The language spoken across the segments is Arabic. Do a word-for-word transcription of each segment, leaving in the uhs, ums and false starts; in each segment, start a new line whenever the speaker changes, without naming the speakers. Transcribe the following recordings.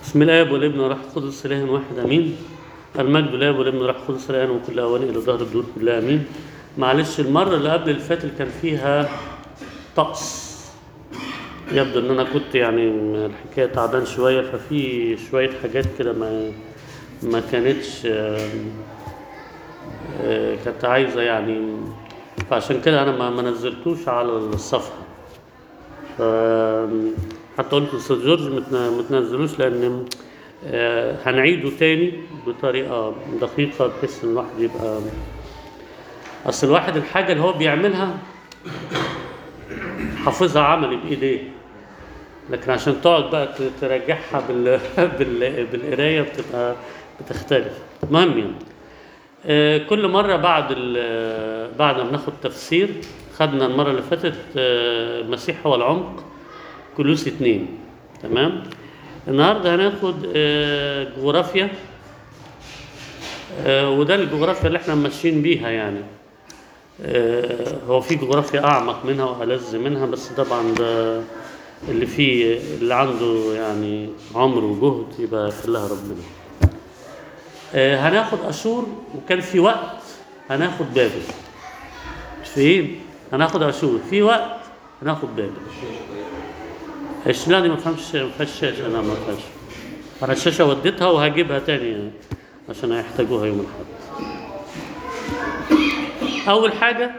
بسم الله والابن والروح القدس اله واحد امين. المجد لله والابن والروح القدس الان وكل اوان الى ظهر الدور كلها امين. معلش المره اللي قبل اللي فاتت كان فيها طقس، يبدو ان انا كنت يعني الحكايه تعبان شويه، ففي شويه حاجات كده ما ما كانتش كانت عايزه يعني، فعشان كده انا ما ما نزلتوش على الصفحه. ف حتى قلت لأستاذ جورج ما تنزلوش لان هنعيده تاني بطريقه دقيقه بحيث ان الواحد يبقى، اصل الواحد الحاجه اللي هو بيعملها حافظها عملي بايديه، لكن عشان تقعد بقى تراجعها بال... بال... بالقرايه بتبقى بتختلف. المهم يعني آه كل مره بعد ال... بعد ما بناخد تفسير، خدنا المره اللي فاتت آه المسيح هو العمق كلوس اتنين، تمام. النهارده هناخد آه جغرافيا، آه وده الجغرافيا اللي احنا ماشيين بيها يعني. آه هو في جغرافيا اعمق منها والذ منها، بس طبعا ده اللي فيه اللي عنده يعني عمر وجهد يبقى يخليها ربنا. آه هناخد اشور، وكان في وقت هناخد بابل. فين؟ هناخد اشور، في وقت هناخد بابل. الشلة دي ما فهمش ما فيهاش شاشة، انا ما فيهاش. انا الشاشة وديتها وهجيبها تاني يعني عشان هيحتاجوها يوم الاحد. اول حاجة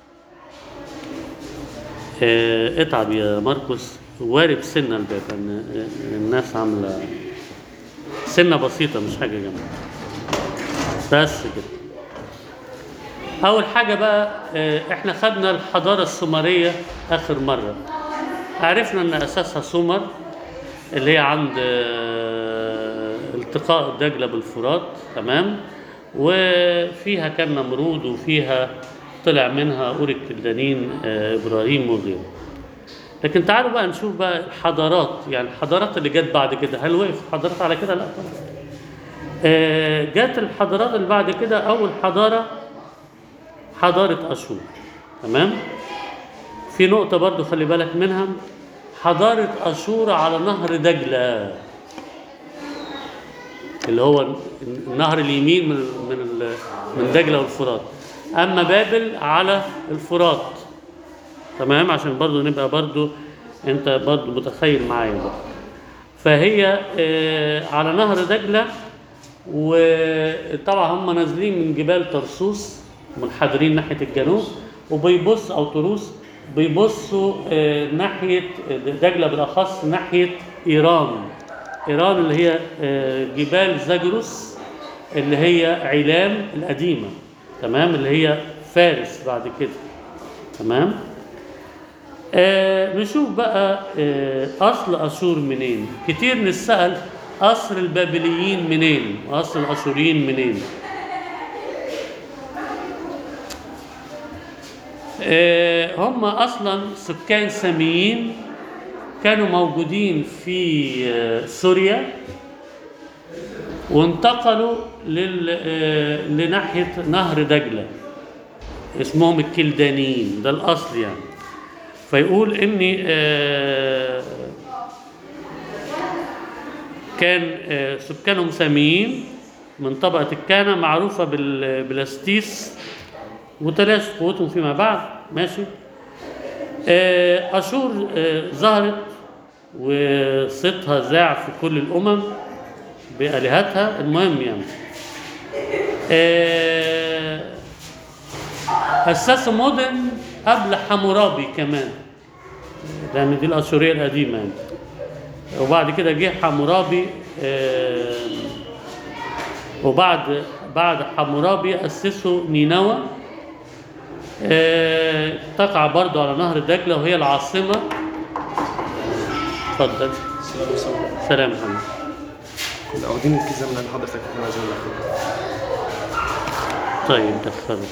اه اتعب يا ماركوس، وارب سنة الباب، ان الناس عاملة سنة بسيطة مش حاجة جامدة، بس كده. اول حاجة بقى اه احنا خدنا الحضارة السومرية اخر مرة، عرفنا ان اساسها سومر اللي هي عند اه التقاء دجلة بالفرات، تمام. وفيها كان نمرود، وفيها طلع منها أوري الكلدانيين اه إبراهيم وغيره. لكن تعالوا بقى نشوف بقى الحضارات، يعني الحضارات اللي جت بعد كده، هل وقف حضارات على كده؟ لا طبعا. اه جت الحضارات اللي بعد كده، أول حضارة حضارة أشور، تمام. في نقطة برضو خلي بالك منها، حضارة أشور على نهر دجلة اللي هو النهر اليمين من من من دجلة والفرات، أما بابل على الفرات، تمام. عشان برضو نبقى برضو أنت برضو متخيل معايا برضو. فهي آه على نهر دجلة، وطبعا هم نازلين من جبال ترسوس منحدرين ناحية الجنوب، وبيبص أو تروس بيبصوا آه ناحية دجلة بالأخص ناحية إيران. إيران اللي هي جبال زاجروس اللي هي علام القديمة، تمام، اللي هي فارس بعد كده، تمام. آه نشوف بقى آه أصل أشور منين. كتير نسأل أصل البابليين منين وأصل الأشوريين منين. آه هم أصلا سكان ساميين كانوا موجودين في سوريا، وانتقلوا لل... لناحية نهر دجلة، اسمهم الكلدانيين، ده الأصل يعني. فيقول إن كان سكانهم ساميين من طبقة الكهنة معروفة بالبلاستيس وتلاشى قوتهم فيما بعد، ماشي. أشور ظهرت وصيتها ذاع في كل الأمم بآلهتها. المهم يعني أسسوا مدن قبل حمورابي كمان، لأن دي الأشورية القديمة يعني. وبعد كده جه حمورابي، وبعد بعد حمورابي أسسوا نينوى، تقع برضو على نهر دجلة وهي العاصمة. اتفضل. سلام محمد.
كنا واخدين الكيزة من حضرتك احنا عايزين ناخدها.
طيب دخلوا.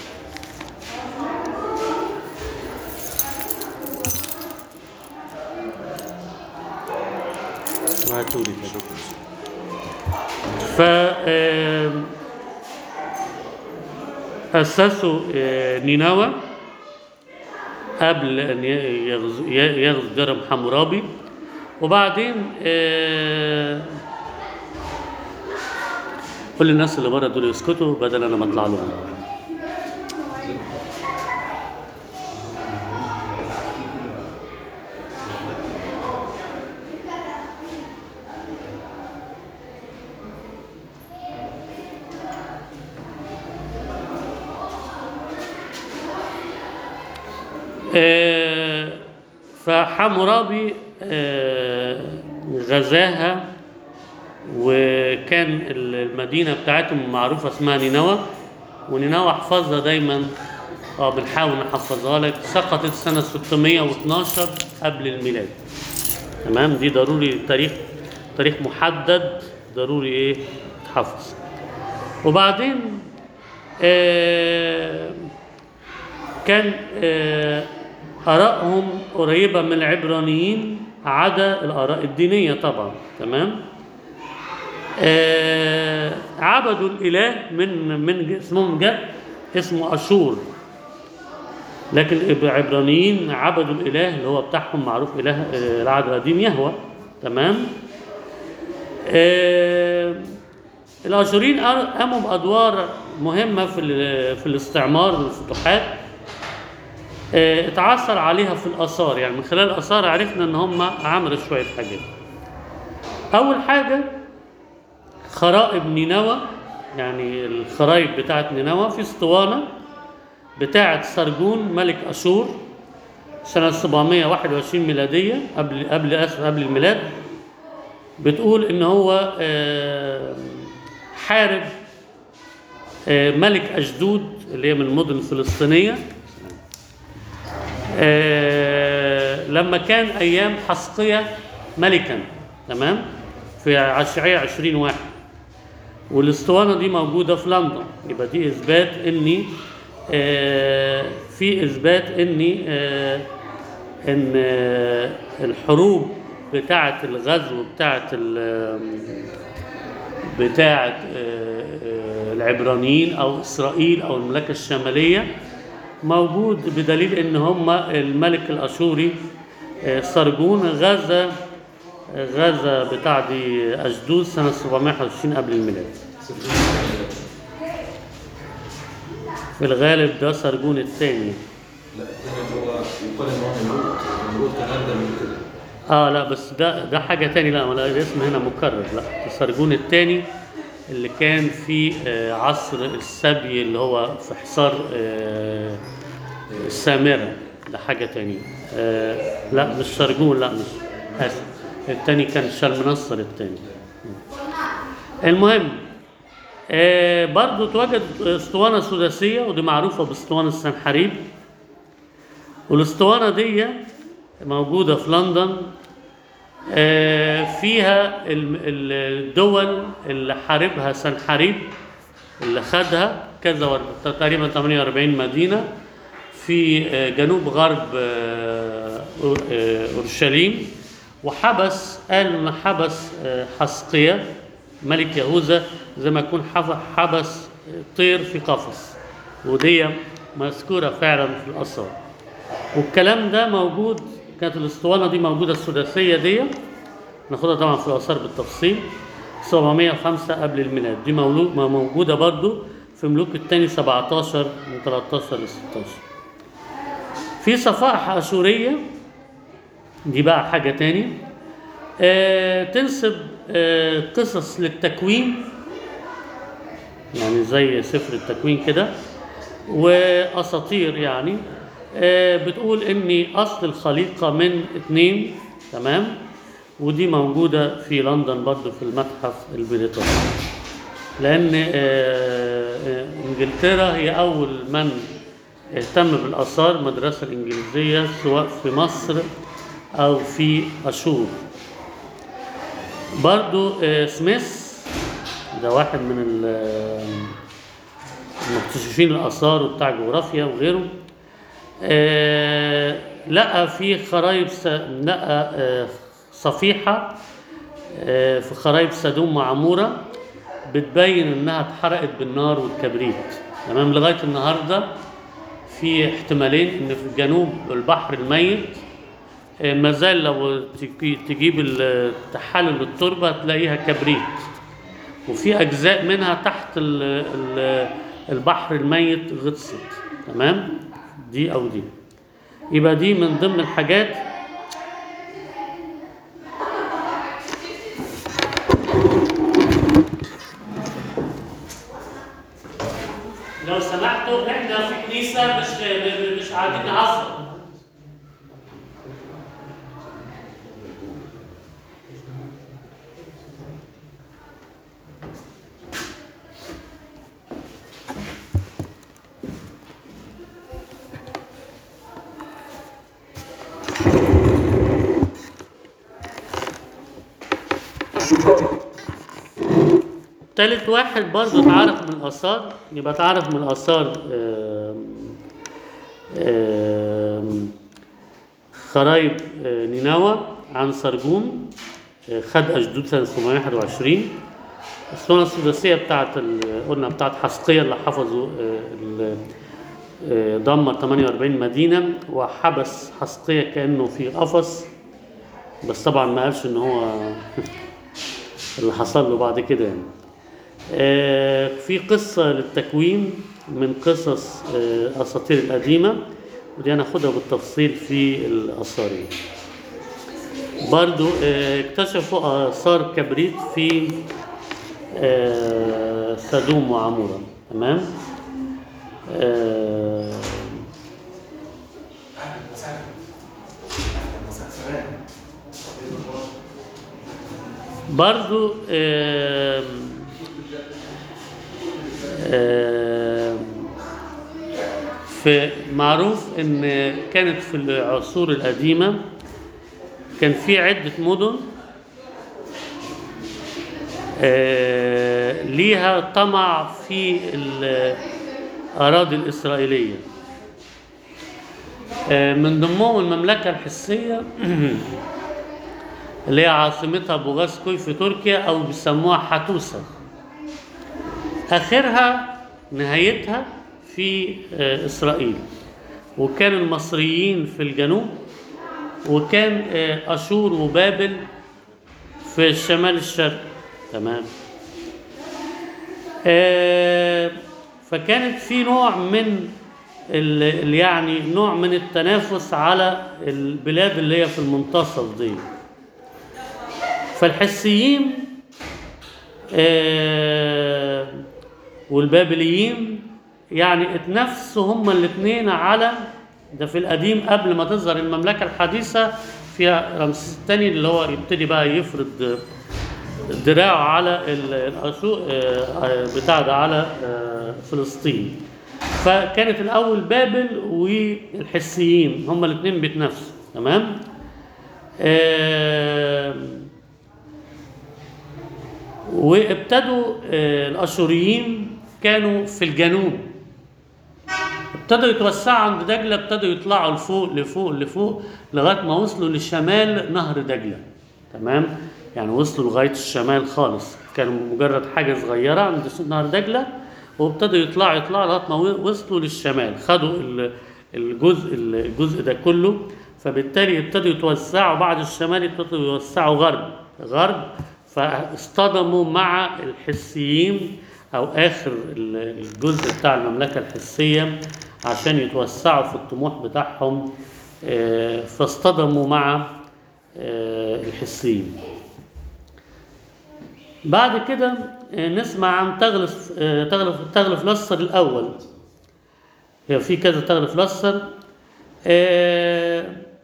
وهاتولي كده. ف أسسوا نينوى قبل أن يغزو يغزو درهم حمورابي، وبعدين كل الناس اللي بره دول يسكتوا بدل انا ما اطلع لهم. آه، فحمورابي آه، غزاها، وكان المدينة بتاعتهم معروفة اسمها نينوى، ونينوى احفظها دايما، اه بنحاول نحفظها لك. سقطت سنة ستمائة واثناشر قبل الميلاد. تمام، دي ضروري تاريخ تاريخ محدد ضروري ايه تحفظ. وبعدين آه كان آه آرائهم قريبة من العبرانيين عدا الآراء الدينية طبعا. تمام. آه عبدوا الإله من من اسمهم جد اسمه أشور، لكن العبرانيين عبدوا الإله اللي هو بتاعهم معروف إله آه العهد القديم يهوه. تمام. آه الآشوريين قاموا بأدوار مهمة في في الاستعمار والفتوحات. اه اتعثر عليها في الآثار، يعني من خلال الآثار عرفنا إن هم عملوا شوية حاجات. أول حاجة خرائب نينوى، يعني الخرايب بتاعت نينوى في اسطوانة بتاعت سرجون ملك أشور سنة سبعمائة وواحد وعشرين ميلادية قبل قبل قبل الميلاد. بتقول إن هو اه حارب اه ملك أشدود اللي هي من المدن الفلسطينية آه لما كان أيام حسقية ملكا. تمام، في عشرية عشرين واحد، والاسطوانة دي موجودة في لندن. يبقى دي إثبات إني آه في إثبات إني آه إن آه الحروب بتاعة الغزو بتاعة بتاعة آه آه العبرانيين أو إسرائيل أو المملكة الشمالية موجود، بدليل ان هم الملك الاشوري سرجون غزا غزا بتاع دي اشدود سنه سبعمائة وواحد وعشرين قبل الميلاد. في الغالب ده سرجون الثاني.
لا الثاني هو يقال ان هو نمرود، نمرود كان اقدم من كده.
اه لا بس ده ده حاجه ثانيه، لا ولا الاسم هنا مكرر. لا سرجون الثاني اللي كان في عصر السبي اللي هو في حصار السامرة، ده حاجة تانية. لا مش سرجون، لا مش آسف، التاني كان شلمنصر التاني. المهم برضو تواجد اسطوانة سداسية، ودي معروفة باسطوانة السنحريب، والاسطوانة دي موجودة في لندن. فيها الدول اللي حاربها سنحريب، اللي خدها كذا تقريبا ثمانية وأربعين مدينة في جنوب غرب أورشليم، وحبس قال إن حبس حسقية ملك يهوذا زي ما يكون حبس طير في قفص، ودي مذكورة فعلا في الآثار. والكلام ده موجود، كانت الاسطوانة دي موجودة السداسية دي ناخدها طبعا في الآثار بالتفصيل سبعمائة وخمسة قبل الميلاد. دي موجودة برضو في ملوك الثاني سبعة عشر من ثلاثة عشر ل ستة عشر. في صفائح أشورية، دي بقى حاجة تاني آه تنسب آه قصص للتكوين، يعني زي سفر التكوين كده، وأساطير يعني آه بتقول إن أصل الخليقة من اثنين. تمام، ودي موجودة في لندن برضو في المتحف البريطاني، لأن إنجلترا هي أول من اهتم بالآثار، المدرسة الإنجليزية سواء في مصر أو في أشور. برضو سميث ده واحد من المكتشفين الآثار وبتاع جغرافيا وغيره، لقى في خرايب لقى صفيحة في خرايب سدوم وعمورة بتبين انها اتحرقت بالنار والكبريت. تمام، لغاية النهاردة في احتمالين ان في جنوب البحر الميت مازال لو تجيب تحلل التربة تلاقيها كبريت، وفي أجزاء منها تحت ال ال البحر الميت غطست. تمام؟ دي أو دي. يبقى دي من ضمن الحاجات. لو سمحتوا احنا في كنيسة، مش مش قاعدين نهزر. تالت واحد برضو اتعرف من الآثار، يبقى اتعرف من الآثار آم، آم، خرايب آه، نينوى عن سرجون، آه، خد أشدود سنة سبعمائة وواحد وعشرين. السنة السداسية بتاعت ال- قلنا بتاعت حسقية اللي حفظوا آه، ال- آه، دمر ثمانية وأربعين مدينة وحبس حسقية كأنه في قفص، بس طبعا ما قالش ان هو اللي حصل له بعد كده يعني. آه، في قصة للتكوين من قصص آه، أساطير القديمة، ودي هناخدها بالتفصيل في الآثار. برضو آه، اكتشفوا آثار كبريت في آه، سدوم وعمورة. تمام. آه، برضو آه، آه، في معروف ان كانت في العصور القديمة كان في عدة مدن آه، ليها طمع في الأراضي الإسرائيلية. آه، من ضمنهم المملكة الحسية اللي هي عاصمتها بوغازكوي في تركيا، أو بيسموها حتوسة. آخرها نهايتها في آه، إسرائيل. وكان المصريين في الجنوب، وكان آه، أشور وبابل في الشمال الشرقي. تمام. آه، فكانت في نوع من ال- ال- يعني نوع من التنافس على البلاد اللي هي في المنتصف دي. فالحسيين آه، والبابليين يعني اتنافسوا هما الاثنين على ده في القديم قبل ما تظهر المملكة الحديثة فيها رمسيس الثاني، اللي هو يبتدي بقى يفرض دراعه على ال- الأشو- آه، بتاع ده على آه، فلسطين. فكانت الأول بابل والحسيين هما الاثنين بيتنافسوا. تمام. آه، وابتدوا آه، الأشوريين كانوا في الجنوب، ابتدوا يتوسعوا عند دجلة، ابتدوا يطلعوا لفوق لفوق لفوق لغاية ما وصلوا لشمال نهر دجلة. تمام. يعني وصلوا لغاية الشمال خالص، كانوا مجرد حاجة صغيرة عند نهر دجلة، وابتدوا يطلعوا يطلعوا لغاية ما وصلوا للشمال، خدوا ال- الجزء الجزء ده كله. فبالتالي ابتدوا يتوسعوا بعد الشمال، ابتدوا يوسعوا غرب غرب فاصطدموا مع الحسيين، أو آخر الجزء بتاع المملكة الحسية عشان يتوسعوا في الطموح بتاعهم. آه، فاصطدموا مع آه، الحسيين. بعد كده آه، نسمع عن تغلف آه، تغلف تغلف لصر الأول. هي في كذا تغلف لصر. آه،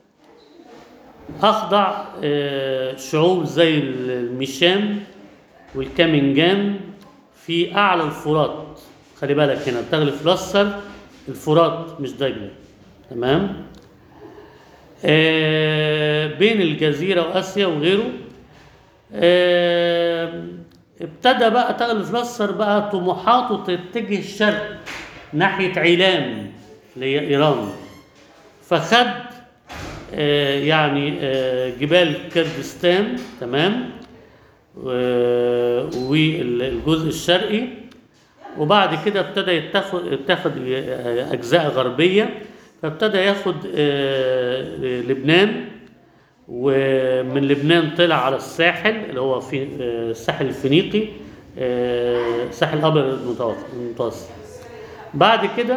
أخضع آه، شعوب زي الميشام والكامنجان في أعلى الفرات. خلي بالك هنا تغلف لصر الفرات مش دجلة. تمام. آه بين الجزيرة وآسيا وغيره. آه ابتدى بقى تغلف لصر بقى طموحاته تتجه الشرق ناحية عيلام اللي هي إيران. فخد آه يعني آه جبال كردستان. تمام. والجزء الشرقي. وبعد كده ابتدى يتاخد يتاخد اجزاء غربيه، فابتدى ياخد لبنان، ومن لبنان طلع على الساحل اللي هو في الساحل الفينيقي آه، ساحل الابيض المتوسط المتوسط. بعد كده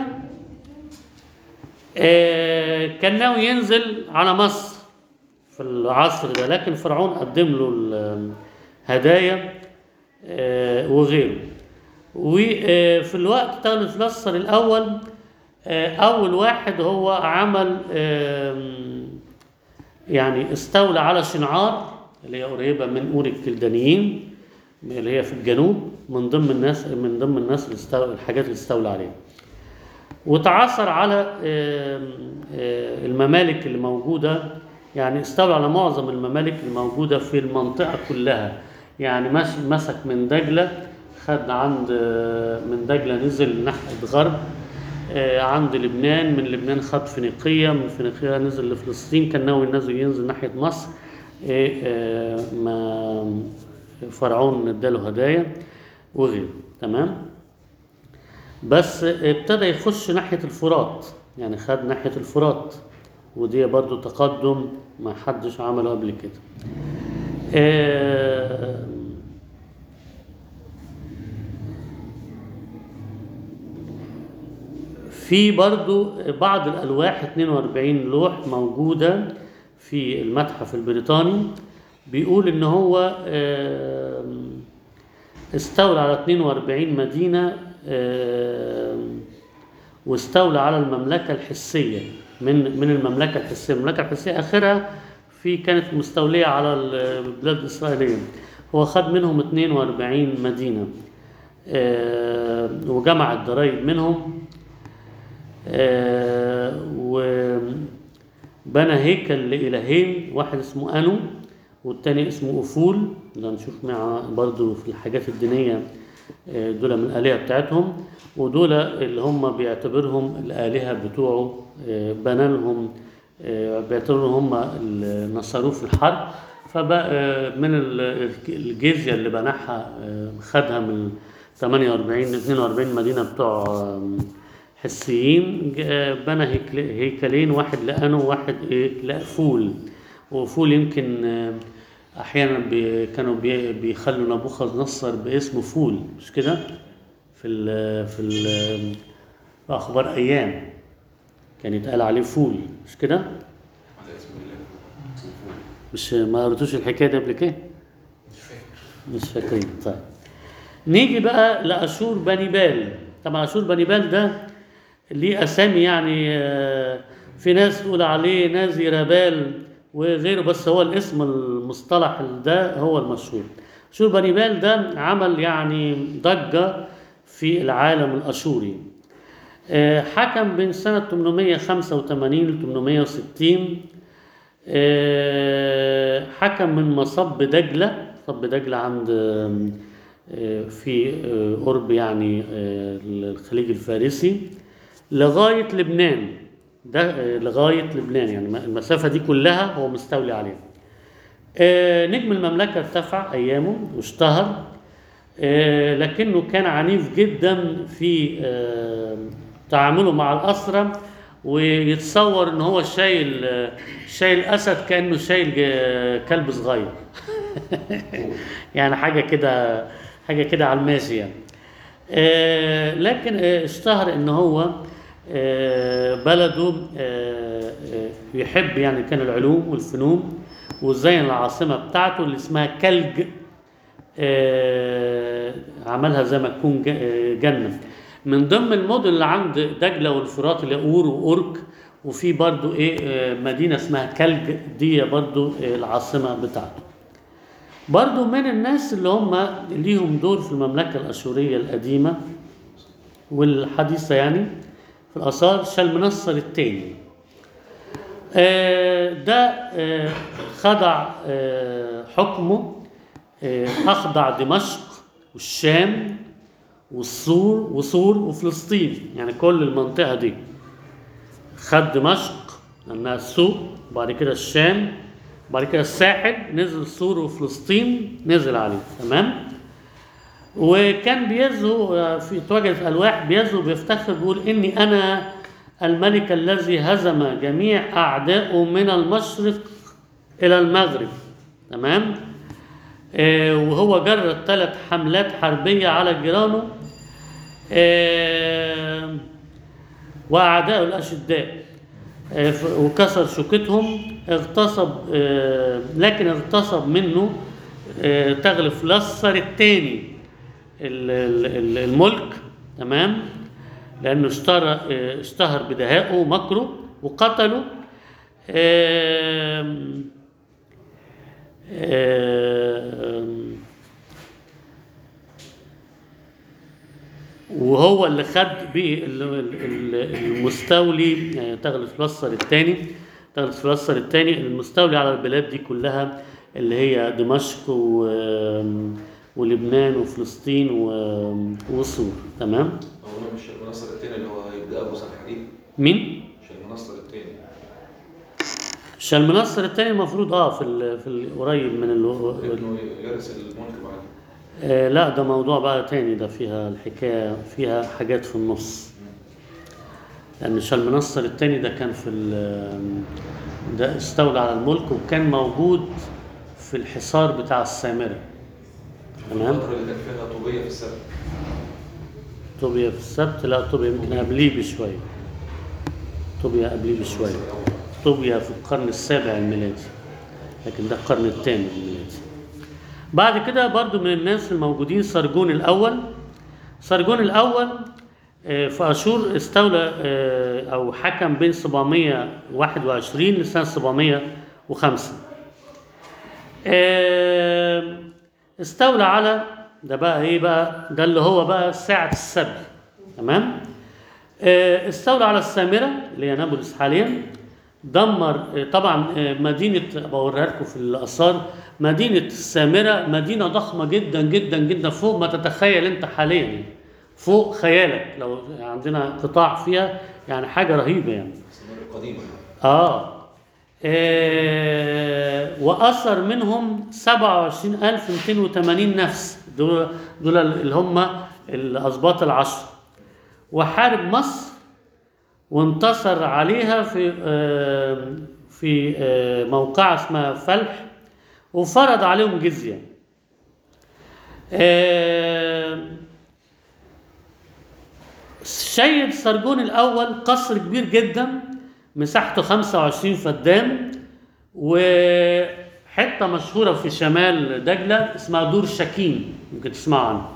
آه، كان ناوي ينزل على مصر في العصر ده، لكن فرعون قدم له الهدايا آه، وغيره. وفي الوقت تغلب نصر الأول آه، أول واحد هو عمل آم، يعني استولى على شنعار اللي هي قريبة من أور الكلدانيين اللي هي في الجنوب، من ضمن الناس من ضمن الناس اللي استولى الحاجات اللي استولى عليها. وتعثر على آم، آه، الممالك اللي موجودة، يعني استولى على معظم الممالك الموجودة في المنطقة كلها. يعني مس- مسك من دجلة، خد عند آه، من دجلة نزل ناحية غرب آه، عند لبنان، من لبنان خد فينيقية، من فينيقية نزل لفلسطين، كان ناوي ينزل ينزل ناحية مصر. آه، آه، ما فرعون اداله هدايا وغيره. تمام. بس ابتدى يخش ناحية الفرات، يعني خد ناحية الفرات، ودي برضو تقدم ما حدش عمله قبل كده. آه، في برضو بعض الألواح اثنين وأربعين لوح موجودة في المتحف البريطاني، بيقول إن هو آه، استولى على اثنين وأربعين مدينة، آه، واستولى على المملكة الحسية. من من المملكة الحسية، المملكة الحسية آخرها في كانت مستولية على البلاد الإسرائيلية. هو خد منهم اثنين وأربعين مدينة آه، وجمع الضرائب منهم، آه، وبنى هيكل لإلهين، واحد اسمه أنو والتاني اسمه أفول. ده نشوف مع برضو في الحاجات الدينية آه، دول من الآلهة بتاعتهم، ودول اللي هم بيعتبرهم الآلهة بتوعه. آه، بنى لهم آه، بيعتبرهم هم اللي نصروه في الحرب. فبقى آه، من ال- الجزية اللي بناها آه، خدها من ثمانية وأربعين اثنين وأربعين مدينة بتوع آه، حسيين. آه، بنى هيكل- هيكلين، واحد لأنو وواحد إيه لأفول. وأفول يمكن آه، أحيانا بي كانوا بي بيخلوا نبوخذ نصر باسمه فول، مش كده؟ في ال في ال في أخبار أيام كان يتقال عليه فول، مش كده؟
هذا اسم الله.
مش ما قريتوش الحكاية دي قبل كده؟ مش فاكرين. طيب نيجي بقى لأشور بني بال. طبعا أشور بني بال ده ليه أسامي، يعني آه، في ناس تقول عليه نازي ربال وغيره، بس هو الاسم المصطلح ده هو المشهور. أشور بني بال ده عمل يعني ضجة في العالم الأشوري. آه، حكم بين سنة ثمانمائة وخمسة وثمانين ل ثمانمائة وستين. آه، حكم من مصب دجلة، مصب دجلة عند آه، في آه، قرب يعني آه، الخليج الفارسي لغاية لبنان. ده آه، لغاية لبنان، يعني المسافة دي كلها هو مستولي عليها. آه، نجم المملكة ارتفع أيامه واشتهر، آه، لكنه كان عنيف جدا في آه، تعامله مع الأسرى. ويتصور ان هو شايل آه، شايل اسد كانه شايل ج- كلب صغير. يعني حاجه كده حاجه كده على الماشي يعني. آه، لكن آه، اشتهر ان هو آه، بلده آه، آه، يحب يعني كان العلوم والفنون، وزين العاصمه بتاعته اللي اسمها كلج. آه، عملها زي ما تكون ج- آه، جنة. من ضمن المدن اللي عند دجلة والفرات اللي أور وأورك، وفي برضو إيه آه، مدينة اسمها كلج، دي برضو آه، العاصمة بتاعته. برضو من الناس اللي هم ليهم دور في المملكة الأشورية القديمة والحديثة يعني في الآثار شلمنصر الثاني. آه، ده آه، خضع آه، حكمه آه، أخضع دمشق والشام والصور وصور وفلسطين، يعني كل المنطقة دي. خد دمشق لأنها السوق، وبعد كده الشام، وبعد كده الساحل، نزل صور وفلسطين نزل عليه. تمام. وكان بيزهو في تواجد ألواح بيزهو بيفتخر بيقول إني أنا الملك الذي هزم جميع أعدائه من المشرق إلى المغرب. تمام. آه، وهو جرد ثلاث حملات حربية على جيرانه آه، وأعدائه الأشداء، آه، ف- وكسر شوكتهم. اغتصب آه، لكن اغتصب منه آه، تغلف لصر الثاني الملك، تمام، لأنه اشترى آه، اشتهر بدهائه ومكره وقتله. آم، آم، وهو اللي خد بيه ال- ال- ال- المستولي آه، تغلف لصر الثاني تغلف لصر الثاني المستولي على البلاد دي كلها، اللي هي دمشق و آم، ولبنان وفلسطين و- وسور، تمام.
هو مش المنصر الثاني اللي هو هيبدا ابو سنحريب؟
مين؟
مش المنصر الثاني؟
شالمنصر الثاني المفروض اه في ال في القريب من ال
انه يرث الملك بعد.
آه لا، ده موضوع بقى تاني، ده فيها الحكاية فيها حاجات في النص، لأن شالمنصر الثاني ده كان في ال- ده استولى على الملك وكان موجود في الحصار بتاع السامرة، تمام.
الفتره اللي كان فيها طوبيه في السبت.
طوبيا في السبت، لا طوبيا يمكن قبليه بشوية، طوبيا قبليه بشوية، طوبيا في القرن السابع الميلادي، لكن ده القرن الثامن الميلادي. بعد كده برضو من الناس الموجودين سرجون الأول. سرجون الأول آه، في أشور استولى آه، أو حكم بين سبعمائة وواحد وعشرين لسنة سبعمائة وخمسة. آه، استولى على ده بقى إيه بقى، ده اللي هو بقى ساعة السبي، تمام. آه، استولى على السامرة اللي هي نابلس حاليا، دمر آه، طبعا آه، مدينة بوريها لكم في الآثار. مدينة السامرة مدينة ضخمة جدا جدا جدا، فوق ما تتخيل انت حاليا يعني. فوق خيالك، لو عندنا قطاع فيها يعني حاجة رهيبة يعني.
السامرة القديمه.
آه, آه وأثر منهم سبعة وعشرين ألف ومئتين وثمانين نفس، دول دول اللي هم الأسباط العشر، وحارب مصر وانتصر عليها في آه في آه موقعة اسمها فلح، وفرض عليهم جزية. آه شيد سرجون الأول قصر كبير جدا مساحته خمسة وعشرين فدان، وحتة مشهورة في شمال دجلة اسمها دور شكيم، ممكن تسمعوا عنها.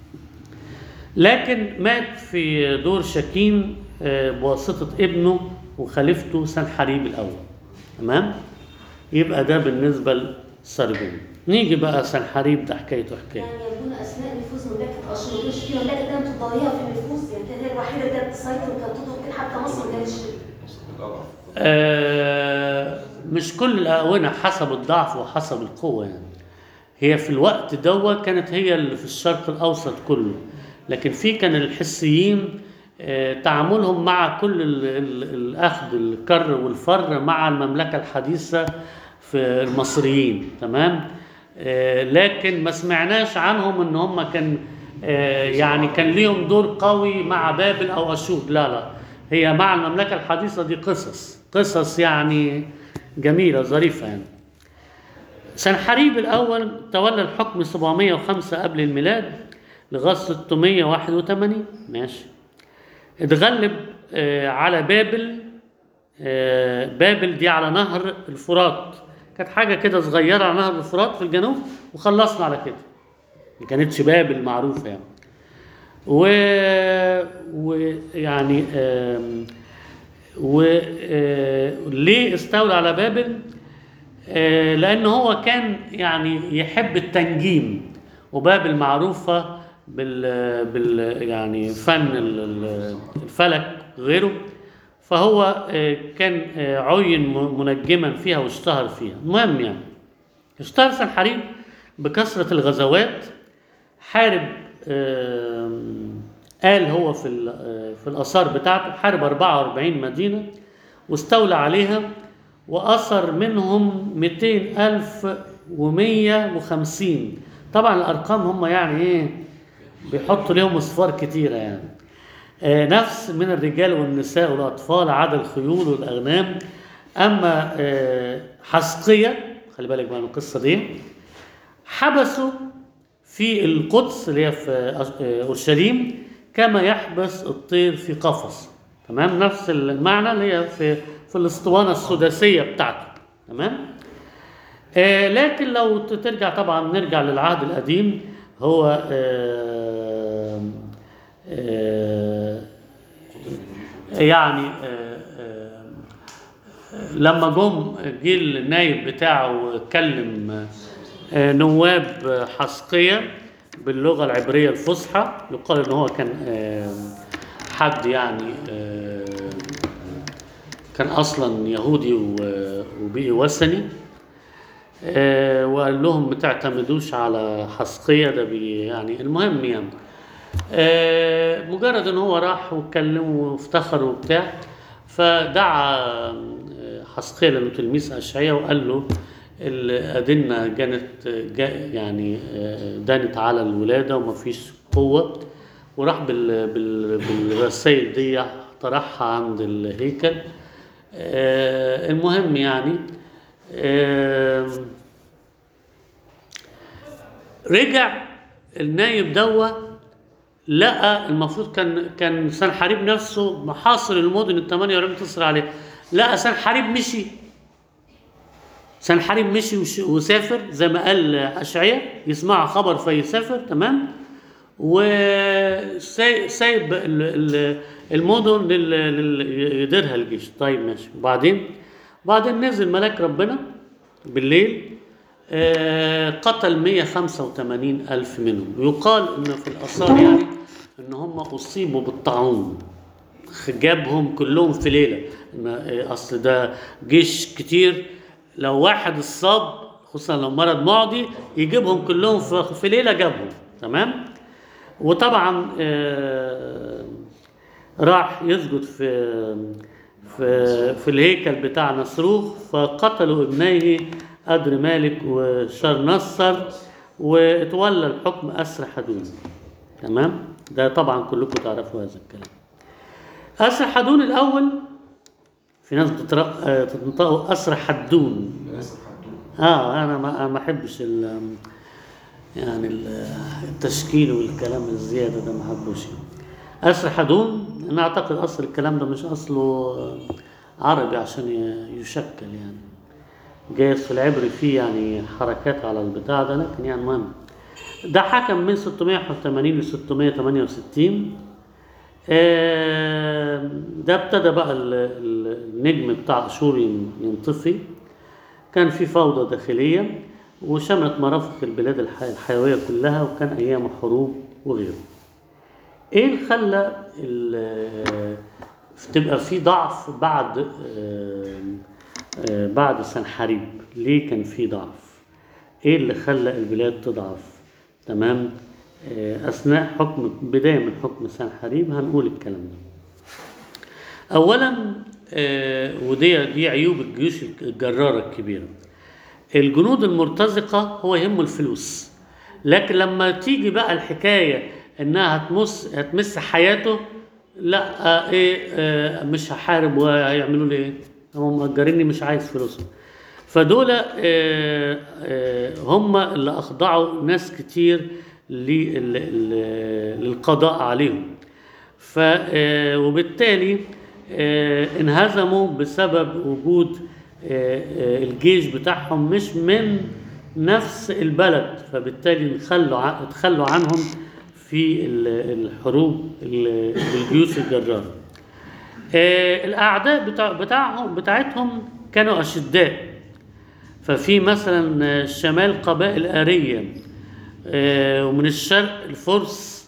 لكن مات في دور شكيم آه، بواسطة ابنه وخليفته سنحريب الأول، تمام. يبقى ده بالنسبة لسرجون. نيجي بقى سنحريب، ده حكايته حكاية.
يعني يكون اسماء نفوذ مملكه اشور، مش في مملكه كانت ضايعه في النفوذ، يعني كانت هي الوحيده اللي كانت تسيطر وكانت تدرك حتى مصر ما كانتش.
آه مش كل الآونة، حسب الضعف وحسب القوة يعني. هي في الوقت دوت كانت هي اللي في الشرق الأوسط كله، لكن في كان الحسيين آه تعاملهم مع كل ال ال الأخذ الكر والفر مع المملكة الحديثة في المصريين، تمام. آه لكن ما سمعناش عنهم ان هم كان آه يعني كان ليهم دور قوي مع بابل او اشور، لا لا، هي مع المملكة الحديثة دي قصص قصص يعني جميلة ظريفة يعني. سنحريب الأول تولى الحكم سبعمائة وخمسة قبل الميلاد لغاية ستمائة وواحد وثمانين، ماشي. اتغلب آه على بابل. آه بابل دي على نهر الفرات، كانت حاجة كده صغيرة على نهر الفرات في الجنوب، وخلصنا على كده، ما كانتش بابل معروفة يعني. و ويعني آم... وليه استولى على بابل؟ آه لأن هو كان يعني يحب التنجيم، وبابل معروفة بال, بال يعني فن الفلك غيره، فهو آه كان آه عين منجما فيها واشتهر فيها. المهم يعني اشتهر سنحريب بكثرة الغزوات، حارب آه قال هو في في الآثار بتاعته حارب أربعة وأربعين مدينة واستولى عليها، وأثر منهم مئتين ألف ومئة وخمسين. طبعا الأرقام هم يعني إيه بيحطوا لهم أصفار كتيرة يعني. آه نفس من الرجال والنساء والأطفال عدا الخيول والأغنام. أما آه حسقية، خلي بالك بقى من القصة دي، حبسوا في القدس اللي هي في اورشليم كما يحبس الطير في قفص. تمام، نفس المعنى اللي هي في في الاسطوانه السداسيه بتاعته. تمام. آه لكن لو ترجع طبعا نرجع للعهد القديم، هو آه آه يعني آه آه لما جم جه النايب بتاعه وكلم آه نواب حسقية باللغة العبرية الفصحى، يقال ان هو كان آه حد يعني آه كان اصلا يهودي وبقي وثني، آه وقال لهم ما تعتمدوش على حسقية ده بي يعني. المهم يعني آه مجرد ان هو راح واتكلم وافتخر وبتاع، فدعا حسقية لانه تلميذ اشعياء وقال له الأدنة كانت يعني دانت على الولادة ومفيش قوة، وراح بال بال بالرسائل دي طرحها عند الهيكل. المهم يعني رجع النايب دوا لقى المفروض كان كان سنحريب نفسه محاصر المدن الثمانية ولم تصر عليه، لقى سنحريب مشي سنحريب مشي وسافر زي ما قال أشعياء، يسمع خبر فيسافر. تمام، وسايب المدن يديرها الجيش. طيب ماشي. وبعدين بعدين نزل ملاك ربنا بالليل قتل مئة وخمسة وثمانين ألف منهم. ويقال إن في الآثار يعني إن هم أصيبوا بالطاعون، جابهم كلهم في ليلة. أصل ده جيش كتير، لو واحد اصاب خصوصا لو مرض معدي يجيبهم كلهم في ليلة جابهم. تمام. وطبعا راح يسجد في في في الهيكل بتاع نصروخ، فقتلوا ابنيه أدر مالك وشرنصر، وتولى الحكم أسرحدون. تمام، ده طبعا كلكم تعرفوا هذا الكلام. أسرحدون الأول، في ناس بتنطقوا أسرحدون. اه انا ما ما احبش ال يعني التشكيل والكلام الزياده ده، ما احبوش. أسرحدون انا اعتقد اصل الكلام ده مش اصله عربي عشان يشكل يعني، جايز في العبري فيه يعني حركات على البتاع ده، لكن يعني المهم ده حكم من ستمائة وواحد وثمانين ل ستمائة وثمانية وستين. ده ابتدى بقى النجم بتاع أشور ينطفي، كان في فوضى داخلية وشملت مرافق البلاد الحيوية كلها، وكان أيام حروب وغيره. إيه اللي خلى تبقى في ضعف بعد بعد سنحريب؟ ليه كان في ضعف؟ إيه اللي خلى البلاد تضعف؟ تمام، أثناء حكم بداية من حكم سنحريب هنقول الكلام ده. أولا ودي دي عيوب الجيوش الجرارة الكبيرة، الجنود المرتزقة هو يهمه الفلوس، لكن لما تيجي بقى الحكاية إنها هتمس هتمس حياته، لا إيه آه مش هحارب وهيعملوا لي إيه؟ هم مأجريني مش عايز فلوسهم. فدول آه آه هم اللي أخضعوا ناس كتير للقضاء عليهم، ف وبالتالي انهزموا بسبب وجود الجيش بتاعهم مش من نفس البلد، فبالتالي تخلوا تخلوا عنهم في الحروب بالجيوش الجرارة. الأعداء بتاع بتاعهم بتاعتهم كانوا أشداء، ففي مثلا الشمال قبائل آرية، ومن الشرق الفرس،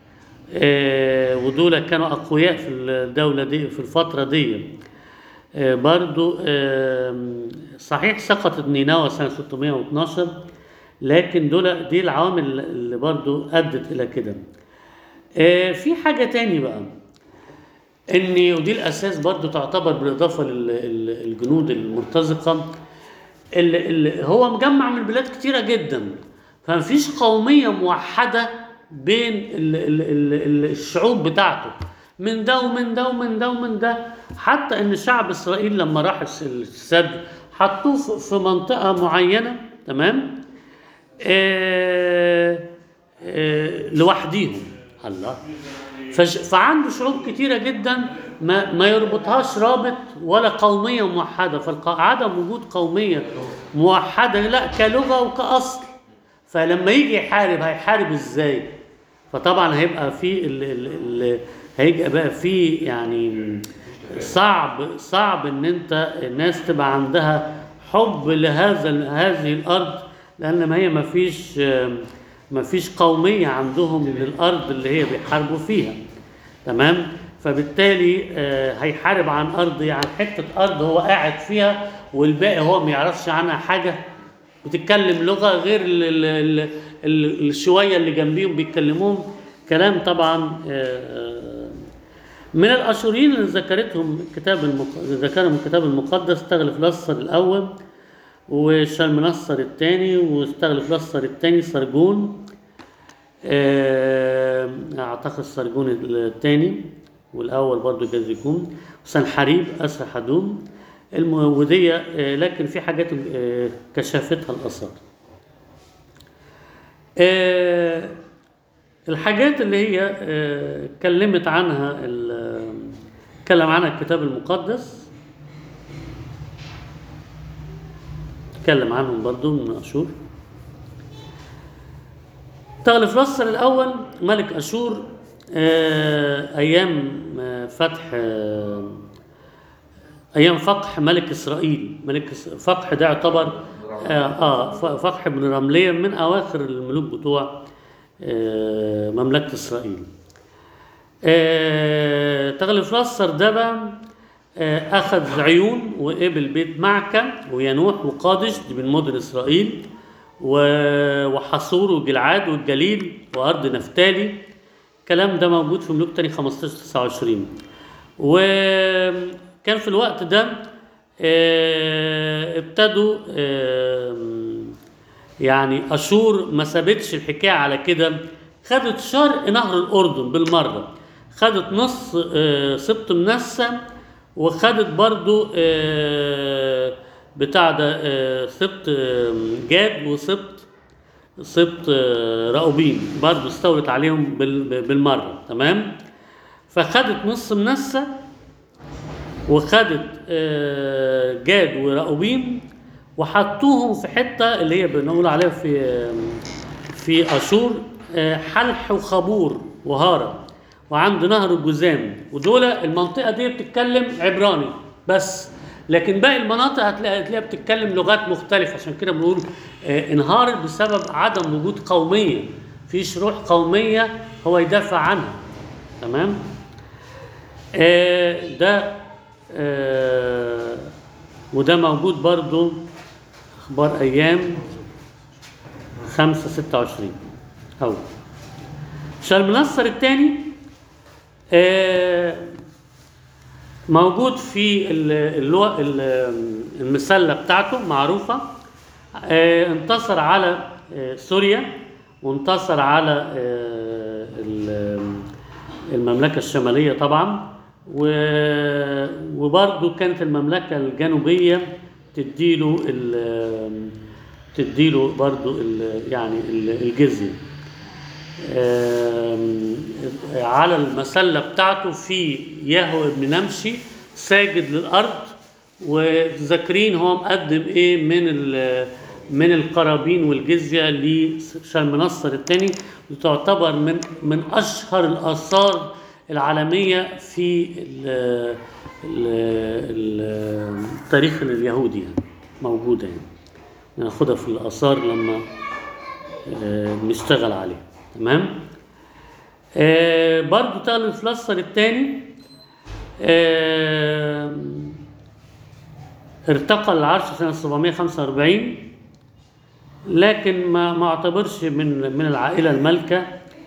ودول كانوا أقوياء في الدولة دي في الفترة دي. برضو صحيح سقطت نينوى سنة ستمائة واثناشر، لكن دول دي العوامل اللي برضو أدت إلى كده. في حاجة تاني بقى، إني ودي الأساس برضو تعتبر بالإضافة للجنود المرتزقة، اللي, اللي هو مجمع من بلاد كتيرة جدا، فمفيش قومية موحدة بين ال ال ال الشعوب بتاعته، من ده ومن ده ومن ده ومن ده. حتى ان شعب اسرائيل لما راح السد حطوه في منطقة معينة، تمام، آه آه لوحديهم. الله. فش- فعنده شعوب كتيرة جدا ما, ما يربطهاش رابط ولا قومية موحدة. فعدم وجود قومية موحدة لا كلغة وكأصل. فلما يجي يحارب هيحارب ازاي؟ فطبعا هيبقى في ال ال ال هيبقى بقى في يعني صعب صعب ان انت الناس تبقى عندها حب لهذا هذه الارض، لان ما هي ما فيش ما فيش قومية عندهم للارض اللي هي بيحاربوا فيها. تمام. فبالتالي آه، هيحارب عن ارض، يعني حتة ارض هو قاعد فيها والباقي هو ما يعرفش عنها حاجة، بتتكلم لغة غير ال ال ال ال الشوية اللي جنبيهم بيتكلموهم كلام طبعا. آه، من الأشوريين اللي ذكرتهم الكتاب المق... ذكرهم الكتاب المقدس تغلفلسر الأول وشلمنصر الثاني وتغلفلسر الثاني سرجون. آه، أعتقد سرجون الثاني والأول برضو جايز يكون سنحريب أسر حدوم المودية. آه، لكن في حاجات آه، كشفتها الآثار. آه، الحاجات اللي هي آه، اتكلمت عنها ال- اتكلم عنها الكتاب المقدس، اتكلم عنهم برضو من أشور. تغلفلسر الأول ملك أشور آه، أيام آه، فتح آه، أيام فقح ملك إسرائيل. ملك إس- فقح ده يعتبر آه, آه ف- فقح بن رملية من أواخر الملوك بتوع آه مملكة إسرائيل. آه تغلفلسر ده بقى آه أخذ عيون وقبل بيت معكا وينوح وقادش دي من مدن إسرائيل و- وحصور وجلعاد والجليل وأرض نفتالي. الكلام ده موجود في ملوك تاني خمستاشر تسعة وعشرين. وكان في الوقت ده آه، ابتدوا آه، يعني أشور ما سابتش الحكاية على كده، خدت شرق نهر الأردن بالمرة، خدت نص آه، سبط منسى، وخدت برضو آه، بتاع ده آه، سبط آه، جاد وسبط سبط آه، راؤوبين برضو استولت عليهم بال- بالمرة. تمام. فخدت نص منسى وخدت آه، جاد وراؤوبين وحطوهم في حته اللي هي بنقول عليها في آه، في اشور آه، حلح وخبور وهاره وعند نهر الجزام. ودول المنطقه دي بتتكلم عبراني بس، لكن باقي المناطق هتلاقي هتلاقيها بتتكلم لغات مختلفه. عشان كده بنقول آه، انهار بسبب عدم وجود قوميه، فيش روح قوميه هو يدافع عنها. تمام. آه، ده آه، وده موجود برضو اخبار ايام خمسة ستة وعشرين. أو شلمنصر الثاني موجود في ال- اللو- ال- المسلة بتاعته معروفة. آه، انتصر على آه، سوريا وانتصر على آه، ال- المملكة الشمالية طبعا. و- وبرضو كانت المملكة الجنوبية تديله ال- تديله برضو ال- يعني ال- الجزية. آم، على المسلة بتاعته في يهو ابن نمشي ساجد للأرض، وذاكرين هو مقدم ايه من ال- من القرابين والجزية لشلمنصر الثاني، وتعتبر من من أشهر الآثار العالمية في ال- ال- التاريخ اليهودي يعني موجودة يعني ناخدها في الآثار لما آه، نشتغل عليها. تمام. آه برضو تغلفلسر الثاني آه ارتقى العرش سنة سبعمائة وخمسة وأربعين، لكن ما ما اعتبرش من من العائلة المالكة.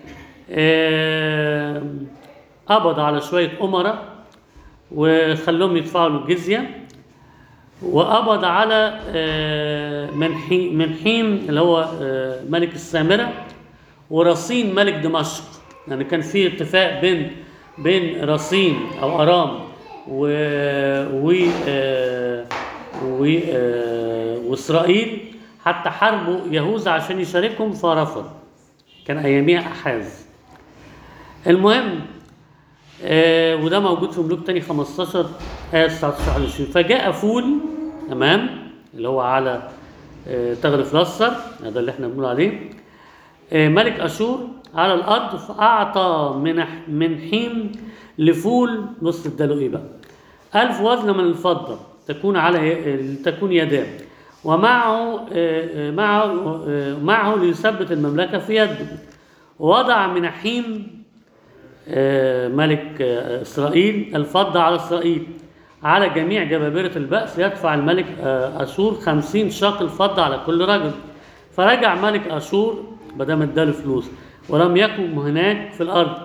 آه قبض على شوية أمراء وخلوهم يدفعوا له الجزية، وقبض على آه، منحي- منحيم اللي هو آه، ملك السامرة ورصين ملك دمشق. يعني كان في اتفاق بين بين رصين او ارام و و آه، و آه، واسرائيل حتى حاربوا يهوذا عشان يشاركهم فرفض. كان اياميها احاز. المهم آه وده موجود في ملوك تاني خمستاشر آية تسعتاشر على عشرين. فجاء فول، تمام، اللي هو على آه تغلف لصر، هذا اللي احنا بنقول عليه، آه ملك اشور على الارض، فاعطى منح منحين لفول. بص اداله ايه بقى؟ ألف وزنة من الفضة تكون على تكون يداه، ومعه آه معه آه معه ليثبت المملكة في يده. ووضع منحين آه ملك آه إسرائيل الفضة على إسرائيل على جميع جبابرة البأس، يدفع الملك آه أشور خمسين شاقل فضة على كل رجل. فرجع ملك أشور بدل اداله فلوس، ولم يكن هناك في الأرض.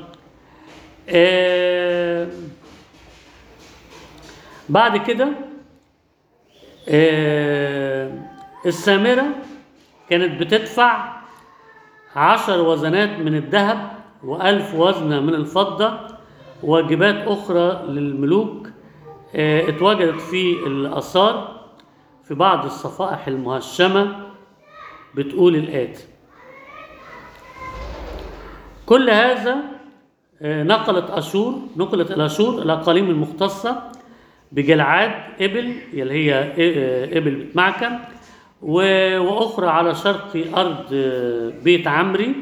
آه بعد كده آه السامرة كانت بتدفع عشر وزنات من الذهب وألف وزنة من الفضة وواجبات أخرى للملوك. اه اتوجدت في الآثار في بعض الصفائح المهشمة بتقول الآتي: كل هذا اه نقلت أشور نقلت إلى أشور الأقاليم المختصة بجلعاد إبل، اللي هي اه إبل معكم، وأخرى على شرق أرض بيت عمري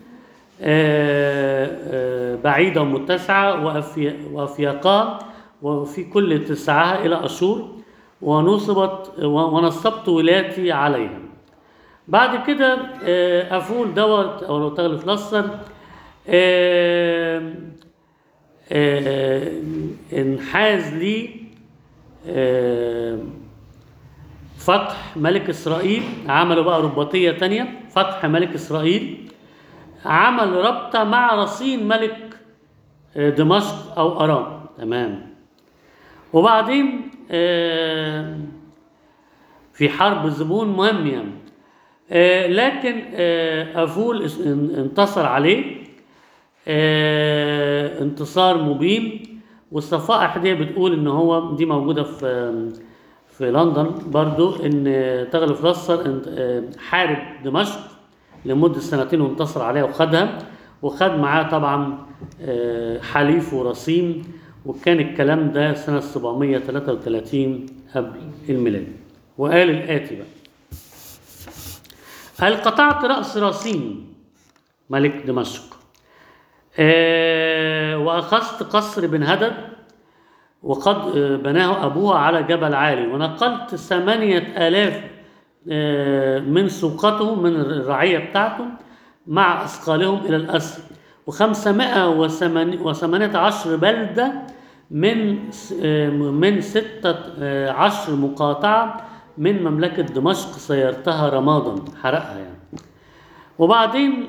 بعيدة ومتسعة وأفياقها، وفي كل تسعها إلى أشور، ونصبت ونصبت ولاتي عليها. بعد كده أفول دوت أو لو تغلف لصر انحاز لي فتح ملك إسرائيل. عملوا بقى رباطية تانية، فتح ملك إسرائيل عمل ربطة مع رصين ملك دمشق أو أرام، تمام. وبعدين في حرب زبون مهم يعني، لكن أفول انتصر عليه انتصار مبين. والصفائح دي بتقول إن هو دي موجودة في في لندن برضو، ان تغلف لصر حارب دمشق لمدة سنتين وانتصر عليها وخدها، وخد معاه طبعا حليف ورصين، وكان الكلام ده سنة سبعمية وتلاتة وتلاتين قبل الميلاد. وقال الآتي بقى: قال: قطعت رأس رصين ملك دمشق، وأخذت قصر بن هدد وقد بناه أبوها على جبل عالي، ونقلت ثمانية آلاف من سوقته من الرعية بتاعته مع أثقالهم إلى الأسر، وخمسمائة وثمانية عشر بلدة من من ستة عشر مقاطعة من مملكة دمشق سيرتها رمادا، حرقها يعني. وبعدين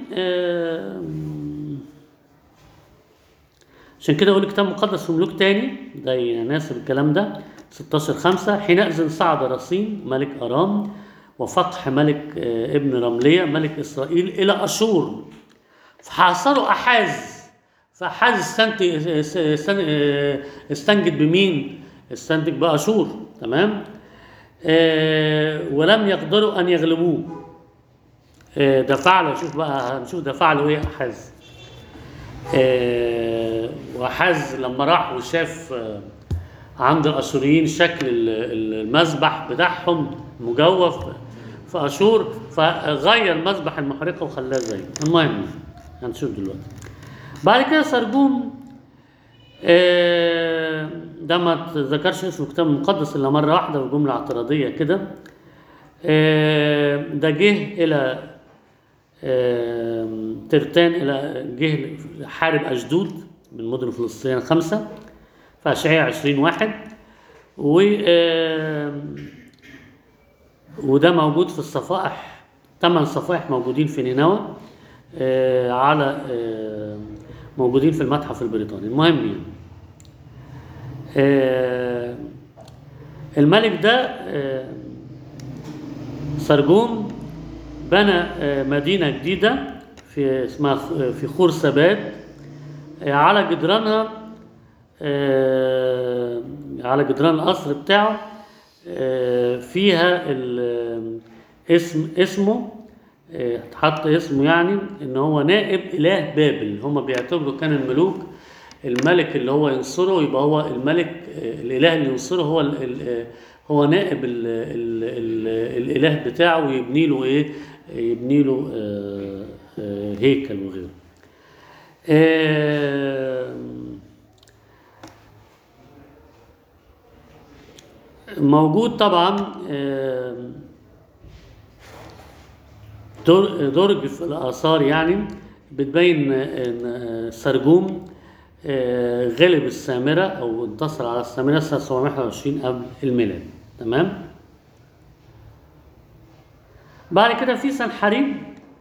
عشان كده يقول الكتاب المقدس في ملوك تاني ده يناسب الكلام ده ستاشر خمسة: حينئذ صعد رصين ملك أرام وفتح ملك ابن رملية ملك إسرائيل إلى أشور، فحاصروا أحاز. فأحاز استنجد بمين؟ استنجد بأشور، تمام. ولم يقدروا أن يغلبوه. ده فعله، شوف بقى هنشوف ده فعله إيه أحاز. وحاز لما راح وشاف عند الأشوريين شكل المذبح بتاعهم مجوف في أشور، فغير مذبح المحرقة وخلاه زي. المهم هنشوف دلوقتي. بعد كده سرجون ده ما تذكرش اسمه الكتاب المقدس إلا مرة واحدة بجملة اعتراضية كده. ده جه إلى ترتان، إلى جه حارب أشدود من مدن فلسطين خمسة في أشعياء عشرين واحد، و وده موجود في الصفائح، ثمان صفائح موجودين في نينوى على موجودين في المتحف البريطاني. المهم يعني الملك ده سرجون بنى مدينة جديدة في اسمها في خور سبات، على جدرانها على جدران القصر بتاعه فيها اسم اسمه آه، اتحط اسمه يعني ان هو نائب اله بابل. هم بيعتبروا كان الملوك الملك اللي هو ينصره يبقى هو الملك، آه، الاله اللي ينصره هو ال ال آه، هو نائب ال ال ال الاله بتاعه، ويبني له ايه، يبني له آه، آه، هيكل وغيره. آه، موجود طبعا آه، در- درج في الآثار يعني بتبين إن سرجوم آه، غلب السامرة أو انتصر على السامرة سنة سبعمائة وواحد وعشرين قبل الميلاد. تمام. بعد كده في سنحريب.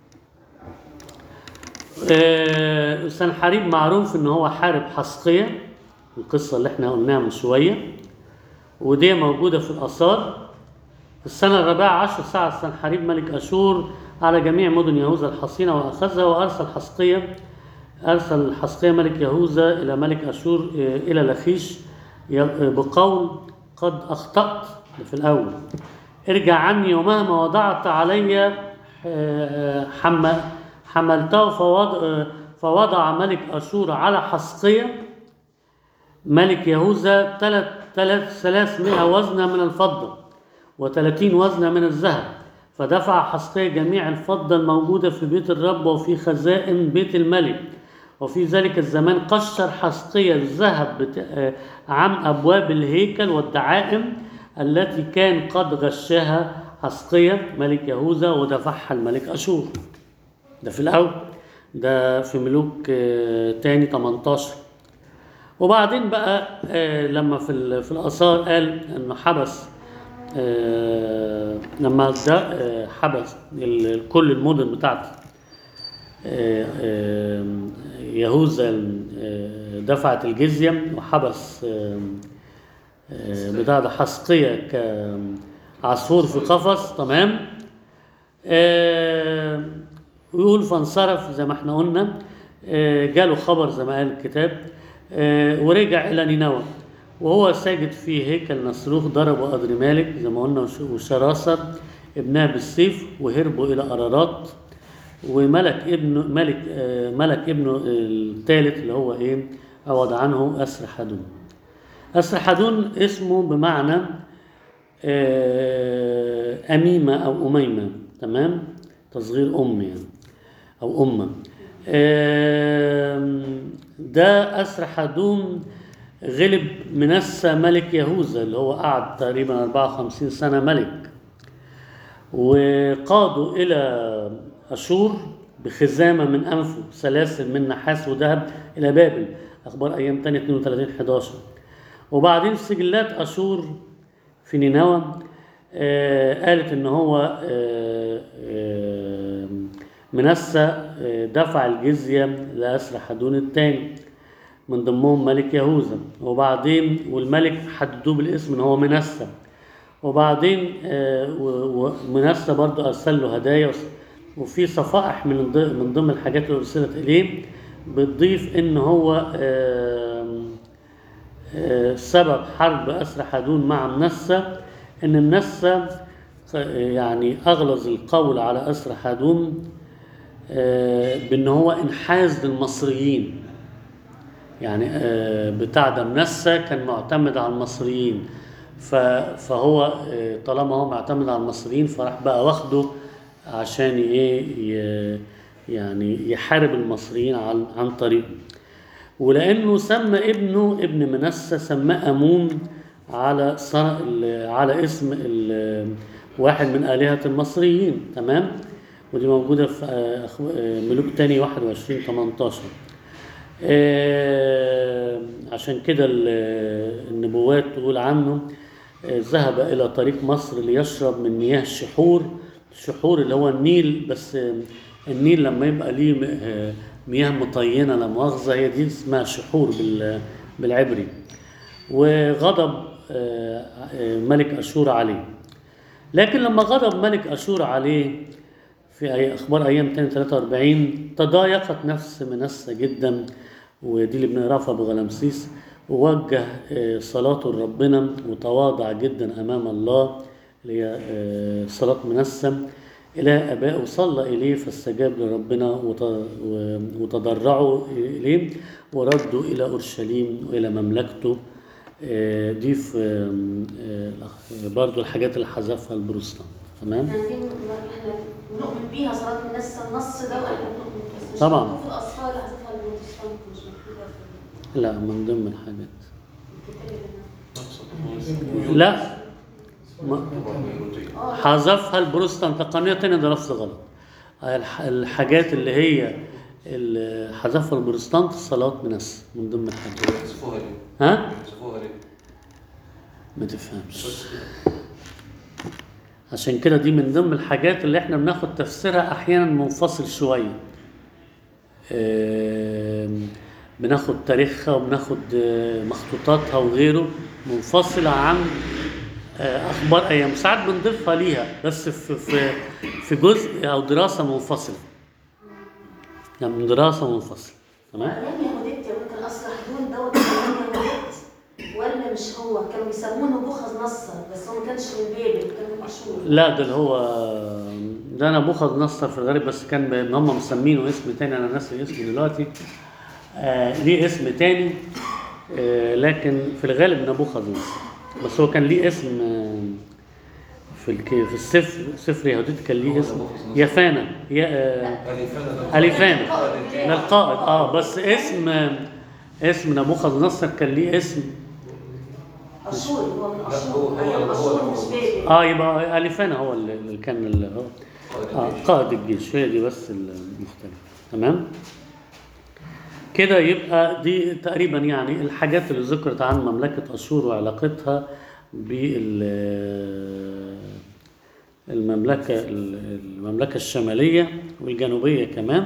آه، سنحريب معروف إن هو حارب حسقية، القصة اللي احنا قلناها من شوية، ودي موجودة في الآثار. في السنة الرابعة عشر سعى سنحريب ملك أشور على جميع مدن يهوذا الحصينة وأخذها، وأرسل حسقية أرسل حسقية ملك يهوذا إلى ملك أشور آه، إلى لخيش ي- آه، بقول قد أخطأت في الأول، ارجع عني ومهما وضعت علي آه، حم- حملته. فوضع, آه، فوضع ملك أشور على حسقية ملك يهوذا ثلاث ثلاث ثلاثمائة وزنة من الفضة وثلاثين وزنة من الذهب، فدفع حسقية جميع الفضة الموجودة في بيت الرب وفي خزائن بيت الملك. وفي ذلك الزمان قشر حسقية الذهب بت- آه، عن أبواب الهيكل والدعائم التي كان قد غشاها حسقية ملك يهوذا ودفعها الملك أشور. ده في الأول، ده في ملوك آه، تاني تمنتاشر. وبعدين بقى آه، لما في ال- في الآثار قال إنه حبس آه، لما ده آه، حبس ال- كل المدن بتاعت آه، آه، يهوذا آه، دفعت الجزية، وحبس آه، آه، بتاع ده حسقية كعصفور في قفص. تمام. آه، ويقول فانصرف زي ما احنا قلنا، آه، جاله خبر زي ما قال الكتاب، آه، ورجع إلى نينوى وهو ساجد في هيكل نصروخ. ضربوا أدرمالك زي ما قلنا وش- وشراسر ابنها بالسيف وهربوا إلى أرارات. وملك ابن ملك آه، ملك ابنه الثالث اللي هو ايه عوض عنه أسرحدون. أسرحدون اسمه بمعنى آه، أميمة أو أميمة. تمام، تصغير أم يعني أو أمة. آم، ده أسرحدون غلب منسى ملك يهوذا اللي هو قعد تقريبا أربعة وخمسين سنة ملك، وقادوا إلى أشور بخزامة من أنفه سلاسل من نحاس وذهب إلى بابل. أخبار أيام تانية اتنين وتلاتين حداشر. وبعدين سجلات أشور في نينوى آه قالت إن هو آه آه منسى آه دفع الجزية لأسرحدون الثاني، من ضمنهم ملك يهوذا. وبعدين والملك حددوه بالاسم إن هو منسى. وبعدين آه، و- ومنسى برضو أرسل له هدايا، وس- وفي صفائح من ض- من ضمن الحاجات اللي أرسلت إليه بتضيف إن هو آم، آه، سبب حرب أسرحدون مع منسى إن منسى ق- يعني أغلظ القول على أسرحدون آه، بإن هو انحاز للمصريين. يعني آه، بتاع ده منسى كان معتمد على المصريين، ف- فهو آه، طالما هو معتمد على المصريين فراح بقى واخده عشان ايه ي- يعني يحارب المصريين عن عن طريقه. ولانه سمى ابنه ابن منسى سماه امون على صن- ال- على اسم ال- واحد من آلهة المصريين. تمام. ودي موجودة في آه، أخو- آه، ملوك تاني واحد وعشرين تمنتاشر. آه، عشان كده ال- النبوات تقول عنه آه، ذهب إلى طريق مصر ليشرب من مياه الشحور. الشحور اللي هو النيل، بس آه، النيل لما يبقى ليه م- آه، مياه مطينة لا مؤاخذة هي دي اسمها شحور بال- بالعبري. وغضب آه، آه، ملك أشور عليه. لكن لما غضب ملك أشور عليه في أي أخبار أيام تاني ثلاثة وأربعين تضايقت نفس منسى جدا، ودي اللي بنقراها في أبو غلمسيس، ووجه آه، صلاته لربنا وتواضع جدا أمام الله اللي هي آه، صلاة منسم إلى آبائه، وصلى إليه فاستجاب لربنا وت- و- وتضرعوا إليه وردوا إلى أورشليم وإلى مملكته. آه، دي في آم، آه، برضو الحاجات اللي حذفها البروتستانت. تمام.
يعني دي م- احنا بنؤمن بيها صلاة من نفس النص ده، واحنا بنؤمن بس مش
طبعاً.
مكتوب في الأسفار اللي حذفها البروتستانت، مش مكتوبة في
لا، من ضمن الحاجات.
الكتاب.
لا، ما-
اه
حذفها البروتستانت قانونية تانية، ده لفظ غلط. الح- الحاجات اللي هي اللي حذفها البروتستانت صلاة منسم من ضمن الحاجات.
يحذفوها ليه؟
ها؟
يحذفوها ليه؟
ما تفهمش. عشان كده دي من ضمن الحاجات اللي احنا بناخد تفسيرها احيانا منفصل شوية. آم، بناخد تاريخها وبناخد آه، مخطوطاتها وغيره منفصلة عن آه، اخبار ايام. ساعات بنضيفها ليها بس في في في جزء او دراسة منفصلة، يعني من دراسة منفصلة. تمام.
أيام يهوديت يا ممكن أصل حدود دوت أيام يهوديت ولا مش هو؟ كانوا بيسموه نبوخذ نصر، بس هو ما كانش من بابل، كان من أشور.
لا، ده اللي هو ده نبوخذ نصر في الغالب، بس كان ب- هم مسمينه اسم تاني، انا ناسي اسمه دلوقتي. آه ليه اسم تاني، آه لكن في الغالب نبوخذ نصر، بس هو كان ليه اسم آه في الك... في السفر سفر يهوديت كان ليه اسم يفانا يا آه
أليفانا ده
أليفانا ده القائد. اه بس اسم آه اسم نبوخذ نصر كان ليه اسم
أشور، هو من
لا، هو-
أشور،
هو-
أيام
هو
أشور
نبوخذ
مش
نصر.
بابل.
اه يبقى أليفانا هو اللي اللي كان اللي هو
قائد
آه
الجيش.
قائد الجيش. هي دي بس المختلفة. تمام كده. يبقى دي تقريبا يعني الحاجات اللي ذكرت عن مملكة أشور وعلاقتها بالمملكة المملكة الشمالية والجنوبية كمان.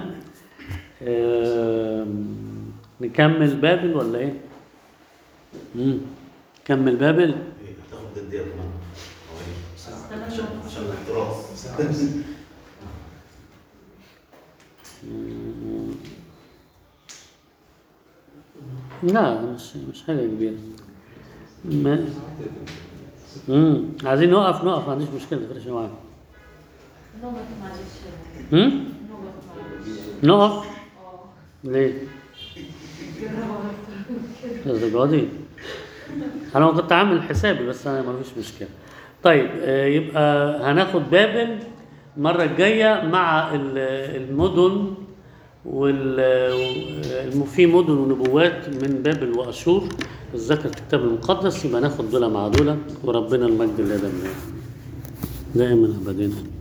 آم، نكمل بابل ولا ايه؟ مم. نكمل بابل.
إيه، هتاخد قد ايه كمان؟ حوالي عشان عشان الاحتراس.
لا، مش مش حاجة كبيرة. ما امم عايزين نوقف نوقف ما عنديش مشكلة، ما تفرقش معايا.
نوبة معلش.
امم
نوبة معلش.
نقف ليه؟ الدرجة دي انا كنت عامل حسابي، بس انا ما فيش مشكلة. طيب آه، يبقى هناخد بابل المرة الجاية مع ال- المدن وال في مدن ونبوات من بابل واشور الذكر في الكتاب المقدس، يبقى ناخد دول مع دول، وربنا المجد اللي دائما ابدا.